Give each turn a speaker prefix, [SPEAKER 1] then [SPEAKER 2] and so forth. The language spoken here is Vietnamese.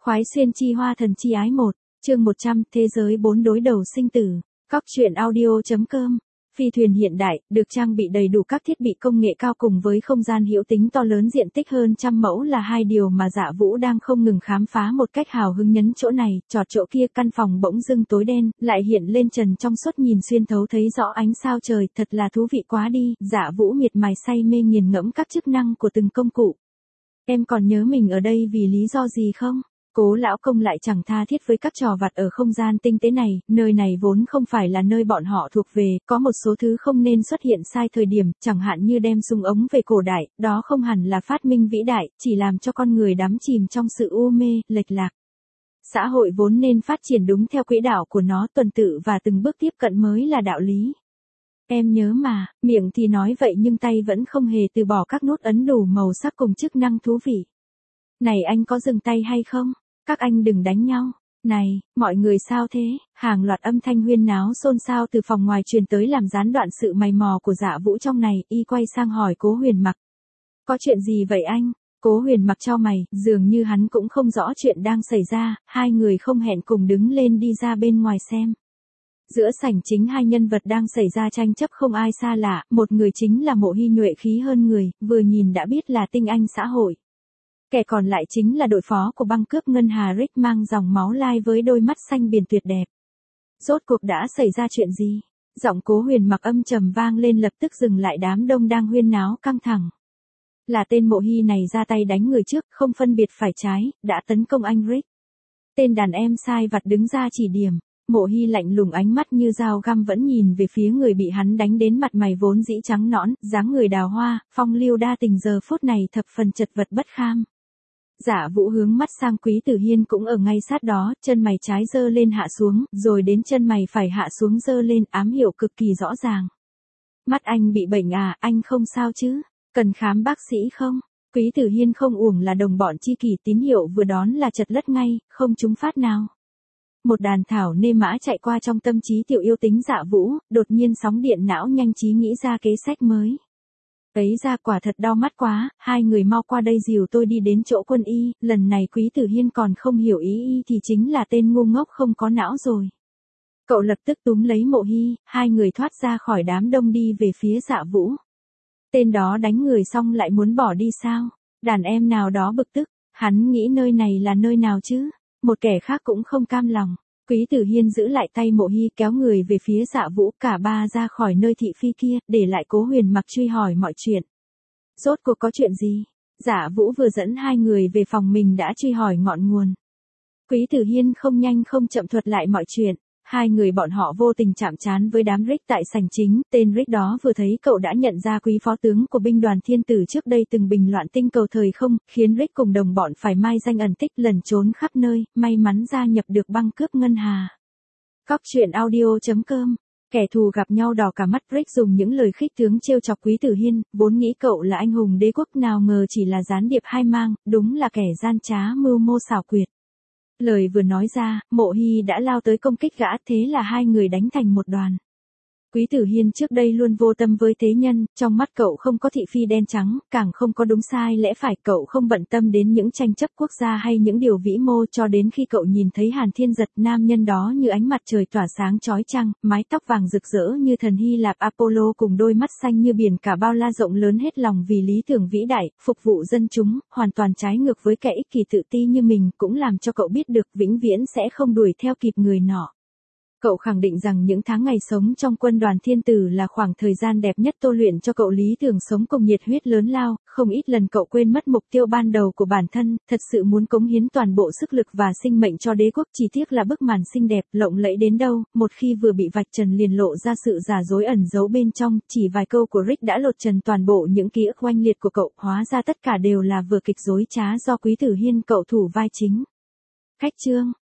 [SPEAKER 1] Khoái xuyên chi hoa thần chi ái 1, chương 100, thế giới 4 đối đầu sinh tử. Cóc truyện audio.com. Phi thuyền hiện đại, được trang bị đầy đủ các thiết bị công nghệ cao cùng với không gian hữu tính to lớn diện tích hơn trăm mẫu là hai điều mà Dạ Vũ đang không ngừng khám phá một cách hào hứng. Nhấn chỗ này, chọt chỗ kia, căn phòng bỗng dưng tối đen, lại hiện lên trần trong suốt nhìn xuyên thấu thấy rõ ánh sao trời, thật là thú vị quá đi. Dạ Vũ miệt mài say mê nghiền ngẫm các chức năng của từng công cụ. Em còn nhớ mình ở đây vì lý do gì không? Cố lão công lại chẳng tha thiết với các trò vặt ở không gian tinh tế này, nơi này vốn không phải là nơi bọn họ thuộc về, có một số thứ không nên xuất hiện sai thời điểm, chẳng hạn như đem súng ống về cổ đại, đó không hẳn là phát minh vĩ đại, chỉ làm cho con người đắm chìm trong sự u mê, lệch lạc. Xã hội vốn nên phát triển đúng theo quỹ đạo của nó, tuần tự và từng bước tiếp cận mới là đạo lý. Em nhớ mà, miệng thì nói vậy nhưng tay vẫn không hề từ bỏ các nút ấn đủ màu sắc cùng chức năng thú vị. Này anh có dừng tay hay không? Các anh đừng đánh nhau. Này, mọi người sao thế? Hàng loạt âm thanh huyên náo xôn xao từ phòng ngoài truyền tới làm gián đoạn sự mày mò của Dạ Vũ trong này, y quay sang hỏi Cố Huyền Mặc. Có chuyện gì vậy anh? Cố Huyền Mặc chau mày, dường như hắn cũng không rõ chuyện đang xảy ra, hai người không hẹn cùng đứng lên đi ra bên ngoài xem. Giữa sảnh chính hai nhân vật đang xảy ra tranh chấp không ai xa lạ, một người chính là Mộ Hy nhuệ khí hơn người, vừa nhìn đã biết là tinh anh xã hội. Kẻ còn lại chính là đội phó của băng cướp ngân hà Rick mang dòng máu lai với đôi mắt xanh biển tuyệt đẹp. Rốt cuộc đã xảy ra chuyện gì? Giọng Cố Huyền Mặc âm trầm vang lên lập tức dừng lại đám đông đang huyên náo căng thẳng. Là tên Mộ Hy này ra tay đánh người trước, không phân biệt phải trái, đã tấn công anh Rick. Tên đàn em sai vặt đứng ra chỉ điểm. Mộ Hy lạnh lùng ánh mắt như dao găm vẫn nhìn về phía người bị hắn đánh đến mặt mày vốn dĩ trắng nõn, dáng người đào hoa, phong lưu đa tình giờ phút này thập phần chật vật bất kham. Dạ Vũ hướng mắt sang Quý Tử Hiên cũng ở ngay sát đó, chân mày trái giơ lên hạ xuống, rồi đến chân mày phải hạ xuống giơ lên, ám hiệu cực kỳ rõ ràng. Mắt anh bị bệnh à, anh không sao chứ? Cần khám bác sĩ không? Quý Tử Hiên không uổng là đồng bọn chi kỷ, tín hiệu vừa đón là chật lất ngay, không trúng phát nào. Một đàn thảo nê mã chạy qua trong tâm trí tiểu yêu tính Dạ Vũ, đột nhiên sóng điện não nhanh trí nghĩ ra kế sách mới. Ấy ra quả thật đau mắt quá, hai người mau qua đây dìu tôi đi đến chỗ quân y, lần này Quý Tử Hiên còn không hiểu ý y thì chính là tên ngu ngốc không có não rồi. Cậu lập tức túm lấy Mộ Hy, hai người thoát ra khỏi đám đông đi về phía Dạ Vũ. Tên đó đánh người xong lại muốn bỏ đi sao? Đàn em nào đó bực tức, hắn nghĩ nơi này là nơi nào chứ? Một kẻ khác cũng không cam lòng. Quý Tử Hiên giữ lại tay Mộ Hy kéo người về phía Dạ Vũ, cả ba ra khỏi nơi thị phi kia, để lại Cố Huyền Mặc truy hỏi mọi chuyện. Rốt cuộc có chuyện gì? Dạ Vũ vừa dẫn hai người về phòng mình đã truy hỏi ngọn nguồn. Quý Tử Hiên không nhanh không chậm thuật lại mọi chuyện. Hai người bọn họ vô tình chạm trán với đám Rick tại sảnh chính, tên Rick đó vừa thấy cậu đã nhận ra Quý phó tướng của binh đoàn thiên tử trước đây từng bình loạn tinh cầu thời không, khiến Rick cùng đồng bọn phải mai danh ẩn tích lẩn trốn khắp nơi, may mắn gia nhập được băng cướp ngân hà. Cóc truyện audio.com. Kẻ thù gặp nhau đỏ cả mắt, Rick dùng những lời khích tướng trêu chọc Quý Tử Hiên, vốn nghĩ cậu là anh hùng đế quốc nào ngờ chỉ là gián điệp hai mang, đúng là kẻ gian trá mưu mô xảo quyệt. Lời vừa nói ra, Mộ Hy đã lao tới công kích gã, thế là hai người đánh thành một đoàn. Quý Tử Hiên trước đây luôn vô tâm với thế nhân, trong mắt cậu không có thị phi đen trắng, càng không có đúng sai lẽ phải, cậu không bận tâm đến những tranh chấp quốc gia hay những điều vĩ mô cho đến khi cậu nhìn thấy Hàn Thiên Giật, nam nhân đó như ánh mặt trời tỏa sáng chói chang, mái tóc vàng rực rỡ như thần Hy Lạp Apollo cùng đôi mắt xanh như biển cả bao la rộng lớn hết lòng vì lý tưởng vĩ đại, phục vụ dân chúng, hoàn toàn trái ngược với kẻ ích kỷ tự ti như mình, cũng làm cho cậu biết được vĩnh viễn sẽ không đuổi theo kịp người nọ. Cậu khẳng định rằng những tháng ngày sống trong quân đoàn thiên tử là khoảng thời gian đẹp nhất tô luyện cho cậu lý tưởng sống cùng nhiệt huyết lớn lao, không ít lần cậu quên mất mục tiêu ban đầu của bản thân, thật sự muốn cống hiến toàn bộ sức lực và sinh mệnh cho đế quốc, chỉ tiếc là bức màn xinh đẹp, lộng lẫy đến đâu, một khi vừa bị vạch trần liền lộ ra sự giả dối ẩn giấu bên trong, chỉ vài câu của Rick đã lột trần toàn bộ những ký ức oanh liệt của cậu, hóa ra tất cả đều là vở kịch dối trá do Quý Tử Hiên cậu thủ vai chính. Khách chương.